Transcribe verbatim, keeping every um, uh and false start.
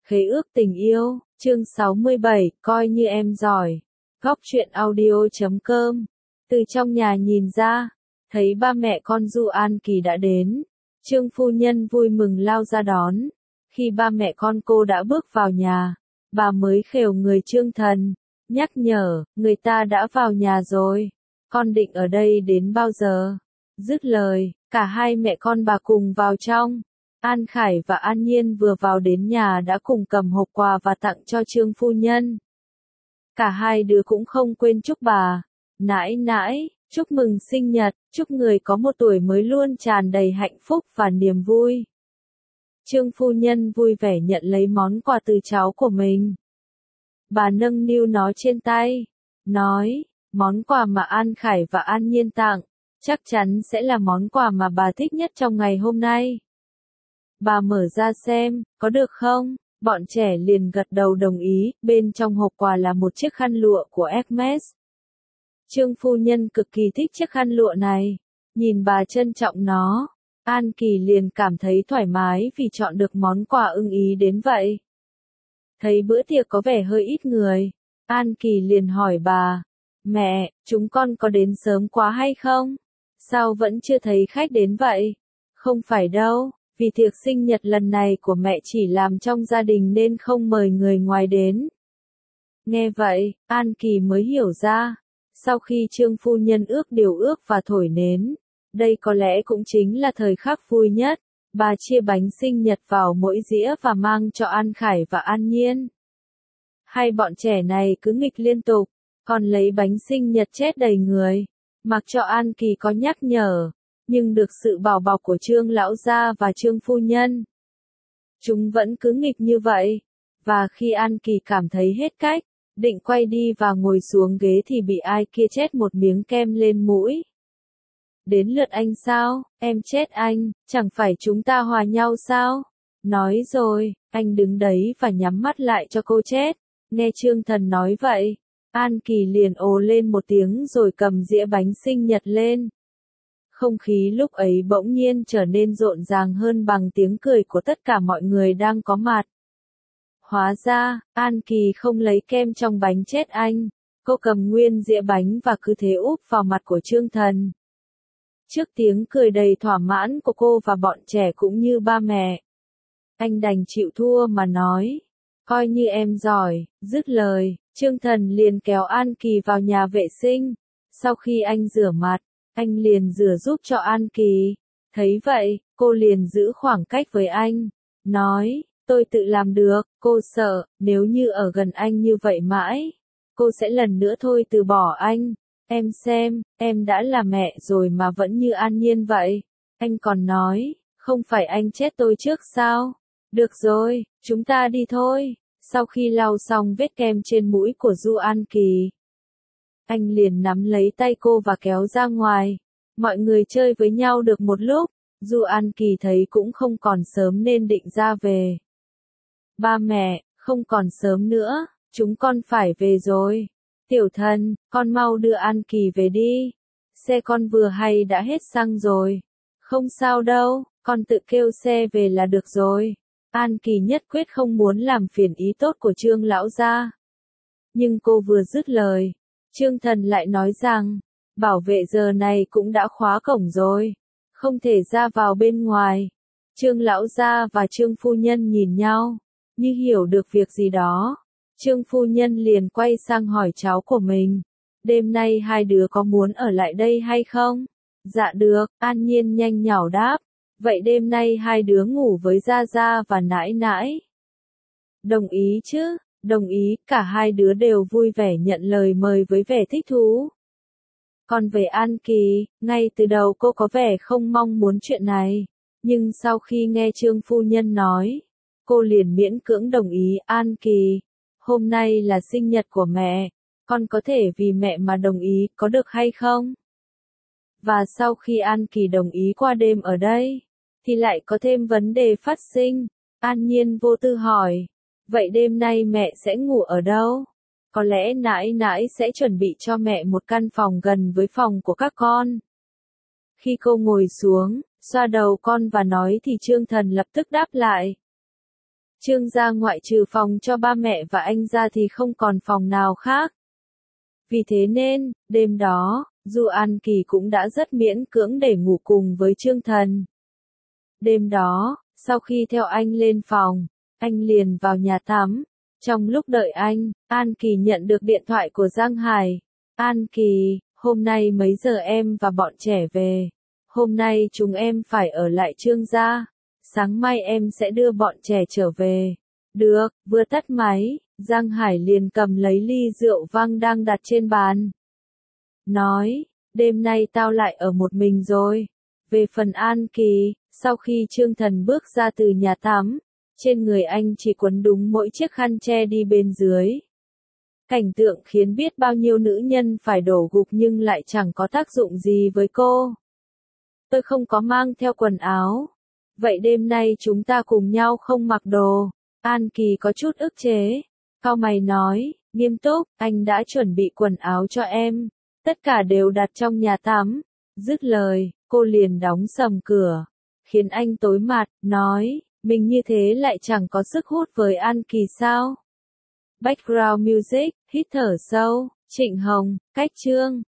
Khế ước tình yêu, chương sáu mươi bảy, coi như em giỏi. Góc truyện audio chấm com. Từ trong nhà nhìn ra, thấy ba mẹ con Du An Kỳ đã đến. Trương phu nhân vui mừng lao ra đón. Khi ba mẹ con cô đã bước vào nhà, bà mới khều người Trương Thần, nhắc nhở, người ta đã vào nhà rồi. Con định ở đây đến bao giờ? Dứt lời, cả hai mẹ con bà cùng vào trong. An Khải và An Nhiên vừa vào đến nhà đã cùng cầm hộp quà và tặng cho Trương phu nhân. Cả hai đứa cũng không quên chúc bà, nãi nãi, chúc mừng sinh nhật, chúc người có một tuổi mới luôn tràn đầy hạnh phúc và niềm vui. Trương phu nhân vui vẻ nhận lấy món quà từ cháu của mình. Bà nâng niu nó trên tay, nói, món quà mà An Khải và An Nhiên tặng, chắc chắn sẽ là món quà mà bà thích nhất trong ngày hôm nay. Bà mở ra xem, có được không? Bọn trẻ liền gật đầu đồng ý, bên trong hộp quà là một chiếc khăn lụa của Hermes. Trương phu nhân cực kỳ thích chiếc khăn lụa này, nhìn bà trân trọng nó, An Kỳ liền cảm thấy thoải mái vì chọn được món quà ưng ý đến vậy. Thấy bữa tiệc có vẻ hơi ít người, An Kỳ liền hỏi bà, mẹ, chúng con có đến sớm quá hay không? Sao vẫn chưa thấy khách đến vậy? Không phải đâu. Vì tiệc sinh nhật lần này của mẹ chỉ làm trong gia đình nên không mời người ngoài đến. Nghe vậy, An Kỳ mới hiểu ra, sau khi Trương phu nhân ước điều ước và thổi nến, đây có lẽ cũng chính là thời khắc vui nhất, bà chia bánh sinh nhật vào mỗi dĩa và mang cho An Khải và An Nhiên. Hai bọn trẻ này cứ nghịch liên tục, còn lấy bánh sinh nhật chết đầy người, mặc cho An Kỳ có nhắc nhở. Nhưng được sự bảo bọc của Trương lão gia và Trương phu nhân, chúng vẫn cứ nghịch như vậy, và khi An Kỳ cảm thấy hết cách, định quay đi và ngồi xuống ghế thì bị ai kia chét một miếng kem lên mũi. Đến lượt anh sao, em chét anh, chẳng phải chúng ta hòa nhau sao? Nói rồi, anh đứng đấy và nhắm mắt lại cho cô chét. Nghe Trương Thần nói vậy, An Kỳ liền ồ lên một tiếng rồi cầm dĩa bánh sinh nhật lên. Không khí lúc ấy bỗng nhiên trở nên rộn ràng hơn bằng tiếng cười của tất cả mọi người đang có mặt. Hóa ra, An Kỳ không lấy kem trong bánh chết anh, cô cầm nguyên dĩa bánh và cứ thế úp vào mặt của Trương Thần. Trước tiếng cười đầy thỏa mãn của cô và bọn trẻ cũng như ba mẹ, anh đành chịu thua mà nói, coi như em giỏi. Dứt lời, Trương Thần liền kéo An Kỳ vào nhà vệ sinh, sau khi anh rửa mặt, anh liền rửa giúp cho An Kỳ. Thấy vậy, cô liền giữ khoảng cách với anh, nói, tôi tự làm được, cô sợ, nếu như ở gần anh như vậy mãi, cô sẽ lần nữa thôi từ bỏ anh. Em xem, em đã là mẹ rồi mà vẫn như An Nhiên vậy. Anh còn nói, không phải anh chết tôi trước sao? Được rồi, chúng ta đi thôi. Sau khi lau xong vết kem trên mũi của Du An Kỳ, anh liền nắm lấy tay cô và kéo ra ngoài. Mọi người chơi với nhau được một lúc, Du An Kỳ thấy cũng không còn sớm nên định ra về. Ba mẹ, không còn sớm nữa, chúng con phải về rồi. Tiểu Thần, con mau đưa An Kỳ về đi. Xe con vừa hay đã hết xăng rồi. Không sao đâu, con tự kêu xe về là được rồi. An Kỳ nhất quyết không muốn làm phiền ý tốt của Trương lão gia. Nhưng cô vừa dứt lời, Trương Thần lại nói rằng, bảo vệ giờ này cũng đã khóa cổng rồi, không thể ra vào bên ngoài. Trương lão gia và Trương phu nhân nhìn nhau, như hiểu được việc gì đó. Trương phu nhân liền quay sang hỏi cháu của mình, đêm nay hai đứa có muốn ở lại đây hay không? Dạ được, An Nhiên nhanh nhảu đáp, vậy đêm nay hai đứa ngủ với Gia Gia và nãi nãi. Đồng ý chứ? Đồng ý, cả hai đứa đều vui vẻ nhận lời mời với vẻ thích thú. Còn về An Kỳ, ngay từ đầu cô có vẻ không mong muốn chuyện này, nhưng sau khi nghe Trương phu nhân nói, cô liền miễn cưỡng đồng ý. An Kỳ, hôm nay là sinh nhật của mẹ, con có thể vì mẹ mà đồng ý, có được hay không? Và sau khi An Kỳ đồng ý qua đêm ở đây, thì lại có thêm vấn đề phát sinh. An Nhiên vô tư hỏi, vậy đêm nay mẹ sẽ ngủ ở đâu? Có lẽ nãi nãi sẽ chuẩn bị cho mẹ một căn phòng gần với phòng của các con. Khi cô ngồi xuống, xoa đầu con và nói thì Trương Thần lập tức đáp lại. Trương gia ngoại trừ phòng cho ba mẹ và anh ra thì không còn phòng nào khác. Vì thế nên, đêm đó, Du An Kỳ cũng đã rất miễn cưỡng để ngủ cùng với Trương Thần. Đêm đó, sau khi theo anh lên phòng, anh liền vào nhà tắm. Trong lúc đợi anh, An Kỳ nhận được điện thoại của Giang Hải. An Kỳ, hôm nay mấy giờ em và bọn trẻ về? Hôm nay chúng em phải ở lại Trương gia. Sáng mai em sẽ đưa bọn trẻ trở về. Được, vừa tắt máy, Giang Hải liền cầm lấy ly rượu vang đang đặt trên bàn. Nói, đêm nay tao lại ở một mình rồi. Về phần An Kỳ, sau khi Trương Thần bước ra từ nhà tắm, trên người anh chỉ quấn đúng mỗi chiếc khăn che đi bên dưới. Cảnh tượng khiến biết bao nhiêu nữ nhân phải đổ gục nhưng lại chẳng có tác dụng gì với cô. Tôi không có mang theo quần áo. Vậy đêm nay chúng ta cùng nhau không mặc đồ. An Kỳ có chút ức chế. Cau mày nói, nghiêm túc, anh đã chuẩn bị quần áo cho em. Tất cả đều đặt trong nhà tắm. Dứt lời, cô liền đóng sầm cửa. Khiến anh tối mặt, nói, mình như thế lại chẳng có sức hút với An Kỳ sao? Background music, hít thở sâu, Trịnh Hồng, Cách Chương.